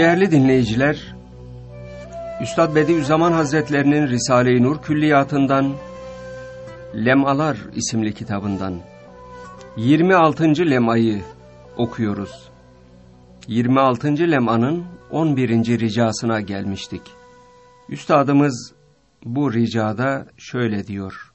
Değerli dinleyiciler, Üstad Bediüzzaman Hazretlerinin Risale-i Nur Külliyatı'ndan, Lemalar isimli kitabından 26. lemayı okuyoruz. 26. lemanın 11. ricasına gelmiştik. Üstadımız bu ricada şöyle diyor: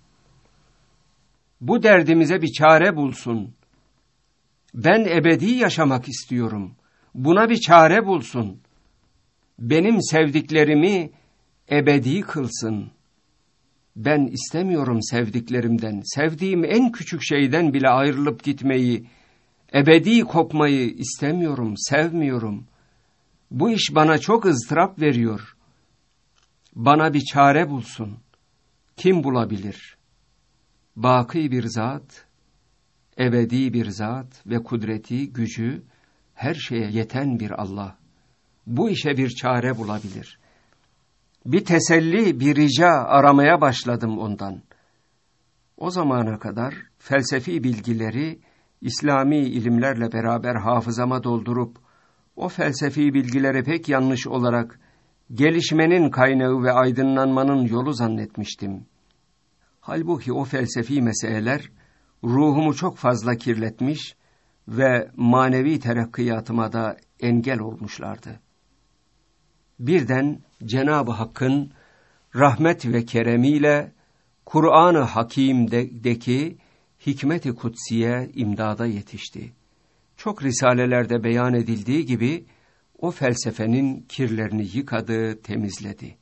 Bu derdimize bir çare bulsun. Ben ebedi yaşamak istiyorum. Buna bir çare bulsun. Benim sevdiklerimi ebedi kılsın. Ben istemiyorum sevdiklerimden, sevdiğim en küçük şeyden bile ayrılıp gitmeyi, ebedi kopmayı istemiyorum, sevmiyorum. Bu iş bana çok ızdırap veriyor. Bana bir çare bulsun. Kim bulabilir? Baki bir zat, ebedi bir zat ve kudreti, gücü, her şeye yeten bir Allah. Bu işe bir çare bulabilir. Bir teselli, bir rica aramaya başladım ondan. O zamana kadar felsefi bilgileri İslami ilimlerle beraber hafızama doldurup, o felsefi bilgileri pek yanlış olarak gelişmenin kaynağı ve aydınlanmanın yolu zannetmiştim. Halbuki o felsefi meseleler ruhumu çok fazla kirletmiş ve manevi terakkiyatıma da engel olmuşlardı. Birden Cenab-ı Hakk'ın rahmet ve keremiyle Kur'an-ı Hakîm'deki hikmet-i kutsiye imdada yetişti. Çok risalelerde beyan edildiği gibi o felsefenin kirlerini yıkadı, temizledi.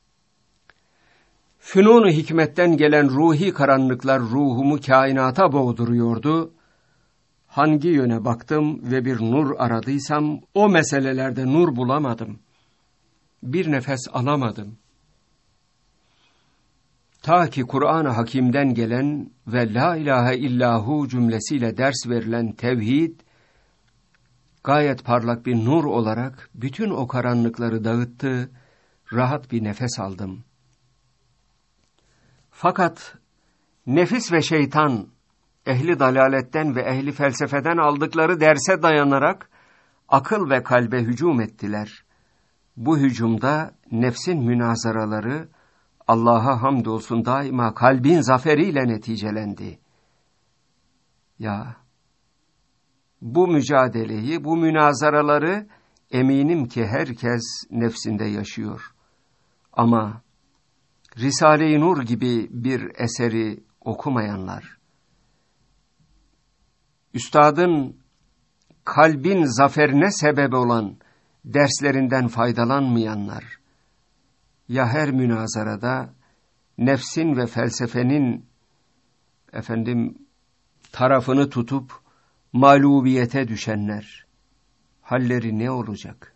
Fünun-u hikmetten gelen ruhi karanlıklar ruhumu kainata boğduruyordu. Hangi yöne baktım ve bir nur aradıysam o meselelerde nur bulamadım. Bir nefes alamadım. Ta ki Kur'an-ı Hakîm'den gelen ve la ilahe illahu cümlesiyle ders verilen tevhid, gayet parlak bir nur olarak bütün o karanlıkları dağıttı, rahat bir nefes aldım. Fakat nefis ve şeytan, ehli dalaletten ve ehli felsefeden aldıkları derse dayanarak akıl ve kalbe hücum ettiler. Bu hücumda nefsin münazaraları, Allah'a hamdolsun daima kalbin zaferiyle neticelendi. Ya, bu mücadeleyi, bu münazaraları eminim ki herkes nefsinde yaşıyor. Ama Risale-i Nur gibi bir eseri okumayanlar, Üstadın kalbin zaferine sebep olan derslerinden faydalanmayanlar, ya her münazarada nefsin ve felsefenin tarafını tutup mağlubiyete düşenler, halleri ne olacak?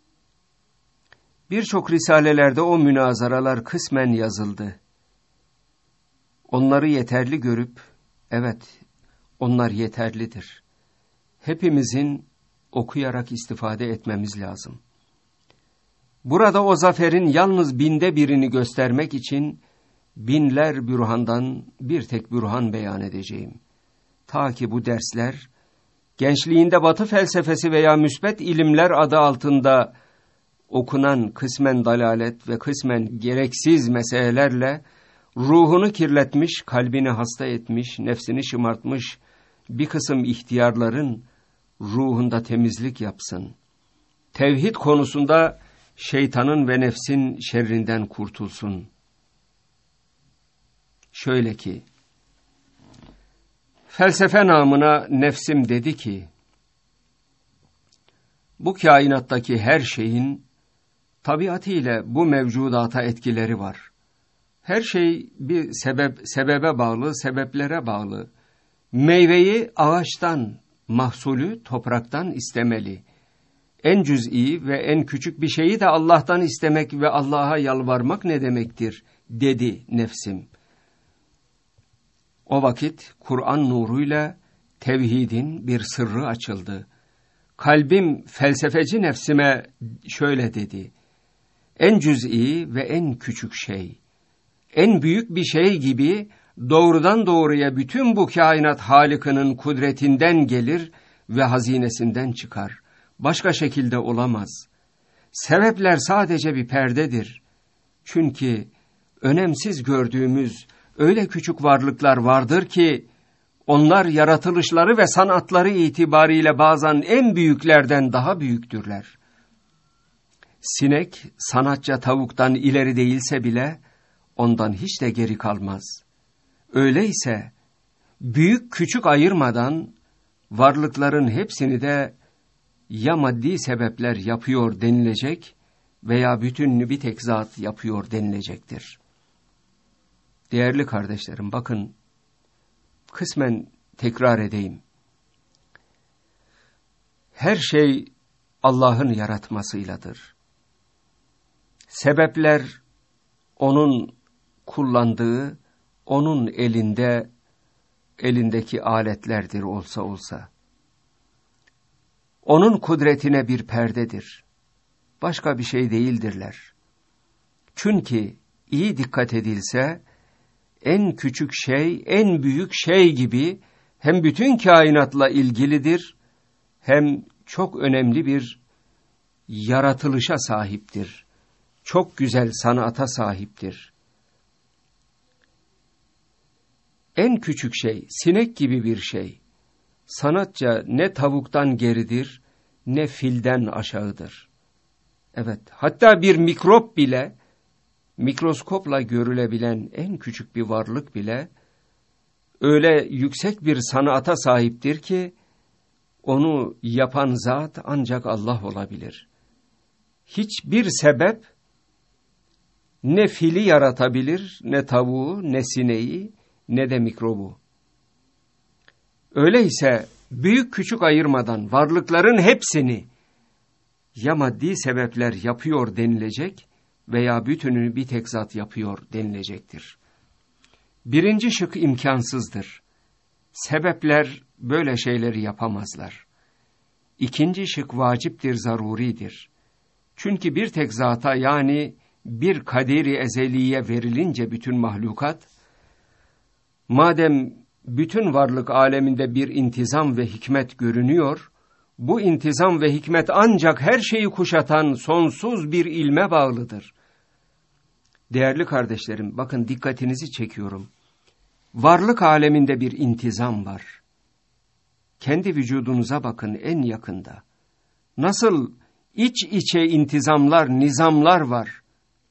Birçok risalelerde o münazaralar kısmen yazıldı. Onları yeterli görüp, evet, onlar yeterlidir. Hepimizin okuyarak istifade etmemiz lazım. Burada o zaferin yalnız binde birini göstermek için binler bürhandan bir tek bürhan beyan edeceğim. Ta ki bu dersler gençliğinde Batı felsefesi veya müsbet ilimler adı altında okunan kısmen dalalet ve kısmen gereksiz meselelerle ruhunu kirletmiş, kalbini hasta etmiş, nefsini şımartmış bir kısım ihtiyarların ruhunda temizlik yapsın. Tevhid konusunda şeytanın ve nefsin şerrinden kurtulsun. Şöyle ki, felsefe namına nefsim dedi ki, bu kainattaki her şeyin tabiatıyla bu mevcudata etkileri var. Her şey bir sebebe bağlı, sebeplere bağlı. Meyveyi ağaçtan, mahsulü topraktan istemeli. En cüz'i ve en küçük bir şeyi de Allah'tan istemek ve Allah'a yalvarmak ne demektir, dedi nefsim. O vakit Kur'an nuruyla tevhidin bir sırrı açıldı. Kalbim felsefeci nefsime şöyle dedi: en cüz'i ve en küçük şey, en büyük bir şey gibi doğrudan doğruya bütün bu kainat Halık'ının kudretinden gelir ve hazinesinden çıkar. Başka şekilde olamaz. Sebepler sadece bir perdedir. Çünkü önemsiz gördüğümüz öyle küçük varlıklar vardır ki, onlar yaratılışları ve sanatları itibariyle bazen en büyüklerden daha büyüktürler. Sinek, sanatça tavuktan ileri değilse bile, ondan hiç de geri kalmaz. Öyleyse, büyük küçük ayırmadan, varlıkların hepsini de ya maddi sebepler yapıyor denilecek veya bütününü bir tek zat yapıyor denilecektir. Değerli kardeşlerim, bakın, kısmen tekrar edeyim. Her şey Allah'ın yaratmasıyladır. Sebepler onun kullandığı, onun elindeki aletlerdir olsa. Onun kudretine bir perdedir. Başka bir şey değildirler. Çünkü iyi dikkat edilse, en küçük şey, en büyük şey gibi hem bütün kainatla ilgilidir, hem çok önemli bir yaratılışa sahiptir. Çok güzel sanata sahiptir. En küçük şey, sinek gibi bir şey, sanatça ne tavuktan geridir, ne filden aşağıdır. Evet, hatta bir mikrop bile, mikroskopla görülebilen en küçük bir varlık bile, öyle yüksek bir sanata sahiptir ki, onu yapan zat ancak Allah olabilir. Hiçbir sebep, ne fili yaratabilir, ne tavuğu, ne sineği, ne de mikrobu. Öyleyse büyük küçük ayırmadan varlıkların hepsini ya maddi sebepler yapıyor denilecek veya bütününü bir tek zat yapıyor denilecektir. Birinci şık imkansızdır. Sebepler böyle şeyleri yapamazlar. İkinci şık vaciptir, zaruridir. Çünkü bir tek zata, yani bir kaderi ezeliye verilince bütün mahlukat, madem bütün varlık aleminde bir intizam ve hikmet görünüyor, bu intizam ve hikmet ancak her şeyi kuşatan sonsuz bir ilme bağlıdır. Değerli kardeşlerim, bakın dikkatinizi çekiyorum. Varlık aleminde bir intizam var. Kendi vücudunuza bakın en yakında. Nasıl iç içe intizamlar, nizamlar var.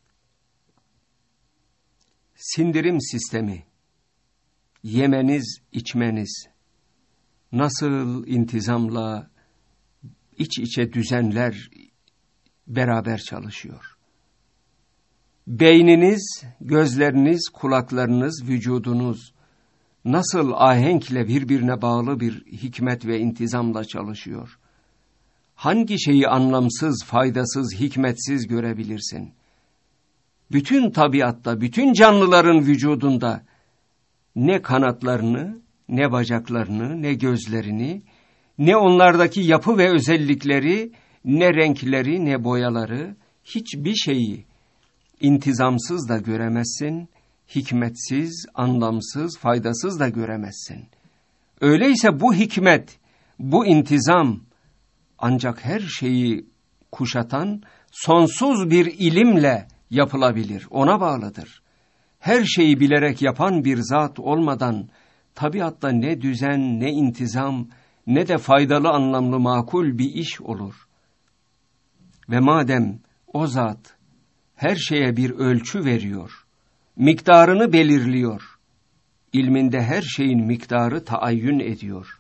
Sindirim sistemi, yemeniz, içmeniz, nasıl intizamla iç içe düzenler beraber çalışıyor. Beyniniz, gözleriniz, kulaklarınız, vücudunuz nasıl ahenkle birbirine bağlı bir hikmet ve intizamla çalışıyor. Hangi şeyi anlamsız, faydasız, hikmetsiz görebilirsin? Bütün tabiatta, bütün canlıların vücudunda ne kanatlarını, ne bacaklarını, ne gözlerini, ne onlardaki yapı ve özellikleri, ne renkleri, ne boyaları, hiçbir şeyi intizamsız da göremezsin, hikmetsiz, anlamsız, faydasız da göremezsin. Öyleyse bu hikmet, bu intizam ancak her şeyi kuşatan sonsuz bir ilimle yapılabilir, ona bağlıdır. Her şeyi bilerek yapan bir zat olmadan tabiatta ne düzen, ne intizam, ne de faydalı, anlamlı, makul bir iş olur. Ve madem o zat her şeye bir ölçü veriyor, miktarını belirliyor, ilminde her şeyin miktarı taayyün ediyor.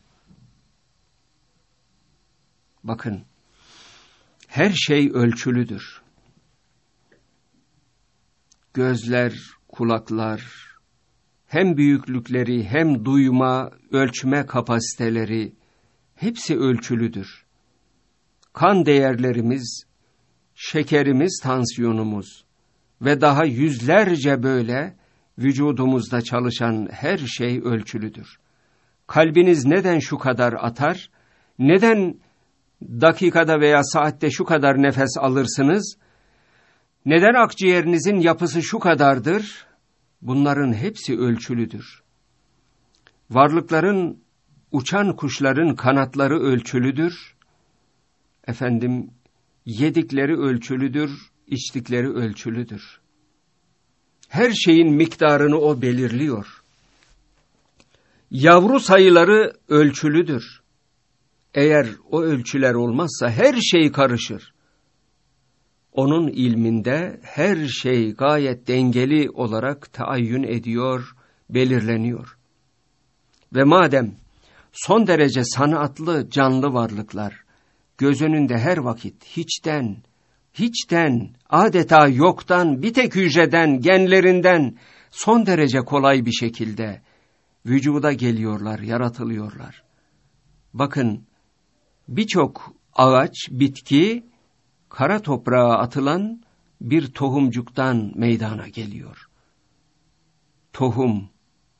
Bakın, her şey ölçülüdür. Gözler, kulaklar, hem büyüklükleri hem duyma, ölçme kapasiteleri hepsi ölçülüdür. Kan değerlerimiz, şekerimiz, tansiyonumuz ve daha yüzlerce böyle vücudumuzda çalışan her şey ölçülüdür. Kalbiniz neden şu kadar atar, neden dakikada veya saatte şu kadar nefes alırsınız, neden akciğerinizin yapısı şu kadardır, bunların hepsi ölçülüdür. Varlıkların, uçan kuşların kanatları ölçülüdür. Yedikleri ölçülüdür, içtikleri ölçülüdür. Her şeyin miktarını o belirliyor. Yavru sayıları ölçülüdür. Eğer o ölçüler olmazsa her şey karışır. Onun ilminde her şey gayet dengeli olarak taayyün ediyor, belirleniyor. Ve madem son derece sanatlı canlı varlıklar, göz önünde her vakit hiçten, adeta yoktan, bir tek hücreden, genlerinden son derece kolay bir şekilde vücuda geliyorlar, yaratılıyorlar. Bakın, birçok ağaç, bitki, kara toprağa atılan bir tohumcuktan meydana geliyor. Tohum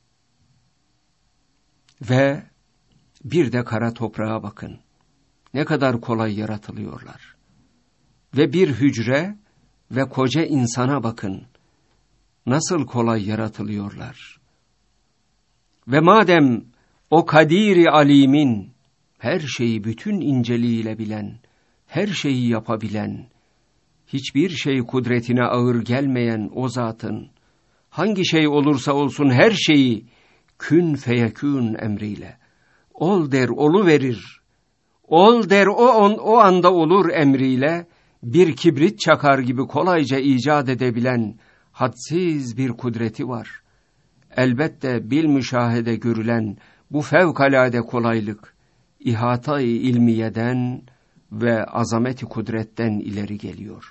ve bir de kara toprağa bakın. Ne kadar kolay yaratılıyorlar. Ve bir hücre ve koca insana bakın. Nasıl kolay yaratılıyorlar. Ve madem o Kadir-i Alim'in her şeyi bütün inceliğiyle bilen, her şeyi yapabilen, hiçbir şey kudretine ağır gelmeyen o zatın, hangi şey olursa olsun her şeyi kün feyekün emriyle, ol der oluverir, ol der o anda olur emriyle, bir kibrit çakar gibi kolayca icat edebilen hadsiz bir kudreti var. Elbette bilmüşahede görülen bu fevkalade kolaylık, ihata-i ilmiyeden ve azameti kudretten ileri geliyor.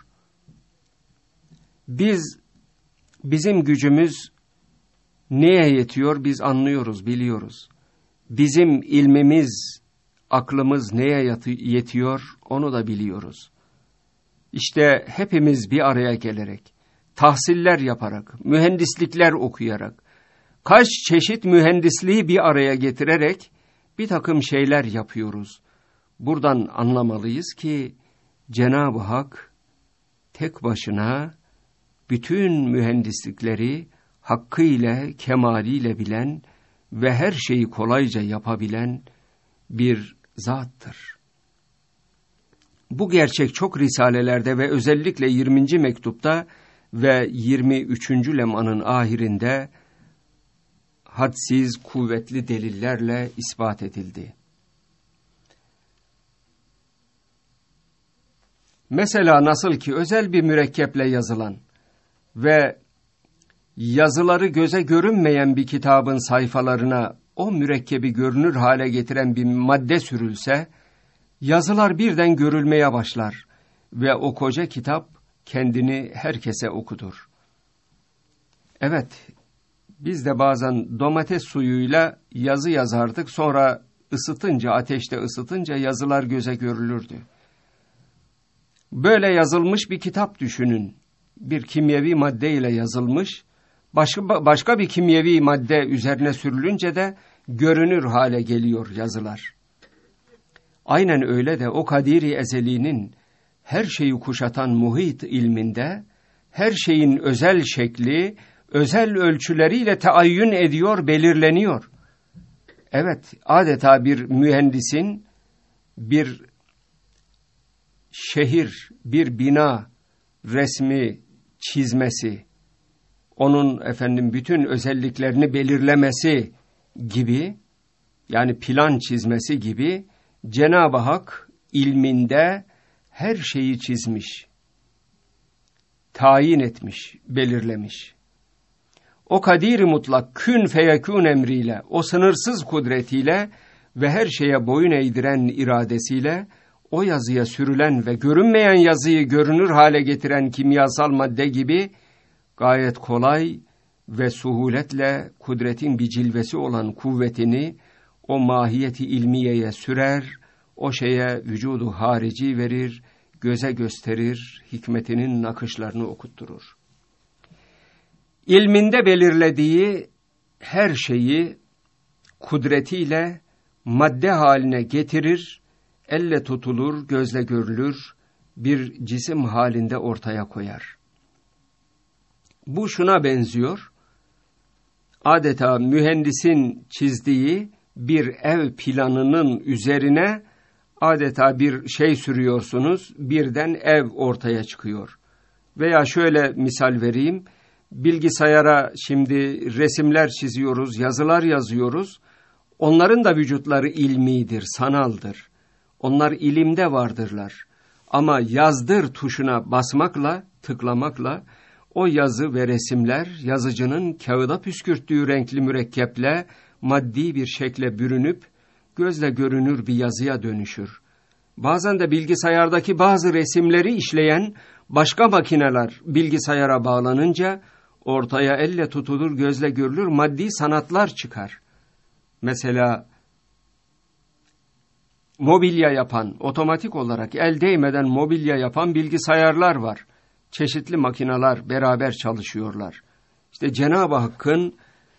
Bizim gücümüz neye yetiyor? Biz anlıyoruz, biliyoruz. Bizim ilmimiz, aklımız neye yetiyor? Onu da biliyoruz. İşte hepimiz bir araya gelerek, tahsiller yaparak, mühendislikler okuyarak, kaç çeşit mühendisliği bir araya getirerek bir takım şeyler yapıyoruz. Buradan anlamalıyız ki Cenab-ı Hak tek başına bütün mühendislikleri hakkıyla, kemaliyle bilen ve her şeyi kolayca yapabilen bir zattır. Bu gerçek çok risalelerde ve özellikle 20. mektupta ve 23. lemanın ahirinde hadsiz kuvvetli delillerle ispat edildi. Mesela nasıl ki özel bir mürekkeple yazılan ve yazıları göze görünmeyen bir kitabın sayfalarına o mürekkebi görünür hale getiren bir madde sürülse, yazılar birden görülmeye başlar ve o koca kitap kendini herkese okutur. Evet, biz de bazen domates suyuyla yazı yazardık, sonra ateşte ısıtınca yazılar göze görülürdü. Böyle yazılmış bir kitap düşünün. Bir kimyevi madde ile yazılmış, başka bir kimyevi madde üzerine sürülünce de görünür hale geliyor yazılar. Aynen öyle de o Kadir-i Ezeli'nin her şeyi kuşatan muhit ilminde, her şeyin özel şekli, özel ölçüleriyle taayyün ediyor, belirleniyor. Evet, adeta bir mühendisin bir şehir, bir bina resmi çizmesi, onun bütün özelliklerini belirlemesi gibi, yani plan çizmesi gibi, Cenab-ı Hak ilminde her şeyi çizmiş, tayin etmiş, belirlemiş. O kadir-i mutlak kün feyekün emriyle, o sınırsız kudretiyle ve her şeye boyun eğdiren iradesiyle, o yazıya sürülen ve görünmeyen yazıyı görünür hale getiren kimyasal madde gibi gayet kolay ve suhuletle kudretin bir cilvesi olan kuvvetini o mahiyeti ilmiyeye sürer, o şeye vücudu harici verir, göze gösterir, hikmetinin nakışlarını okutturur. İlminde belirlediği her şeyi kudretiyle madde haline getirir, elle tutulur, gözle görülür, bir cisim halinde ortaya koyar. Bu şuna benziyor, adeta mühendisin çizdiği bir ev planının üzerine adeta bir şey sürüyorsunuz, birden ev ortaya çıkıyor. Veya şöyle misal vereyim, bilgisayara şimdi resimler çiziyoruz, yazılar yazıyoruz. Onların da vücutları ilmidir, sanaldır. Onlar ilimde vardırlar. Ama yazdır tuşuna basmakla, tıklamakla o yazı ve resimler yazıcının kağıda püskürttüğü renkli mürekkeple maddi bir şekle bürünüp gözle görünür bir yazıya dönüşür. Bazen de bilgisayardaki bazı resimleri işleyen başka makineler bilgisayara bağlanınca ortaya elle tutulur, gözle görülür maddi sanatlar çıkar. Mesela mobilya yapan, otomatik olarak el değmeden mobilya yapan bilgisayarlar var. Çeşitli makineler beraber çalışıyorlar. İşte Cenab-ı Hakk'ın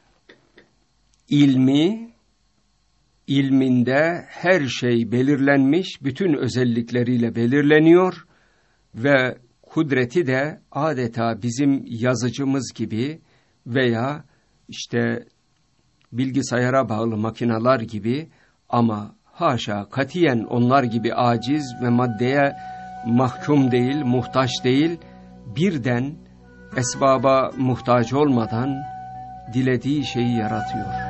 ilminde her şey belirlenmiş, bütün özellikleriyle belirleniyor ve kudreti de adeta bizim yazıcımız gibi veya işte bilgisayara bağlı makineler gibi, ama haşa katiyen onlar gibi aciz ve maddeye mahkum değil, muhtaç değil, birden esbaba muhtaç olmadan dilediği şeyi yaratıyor.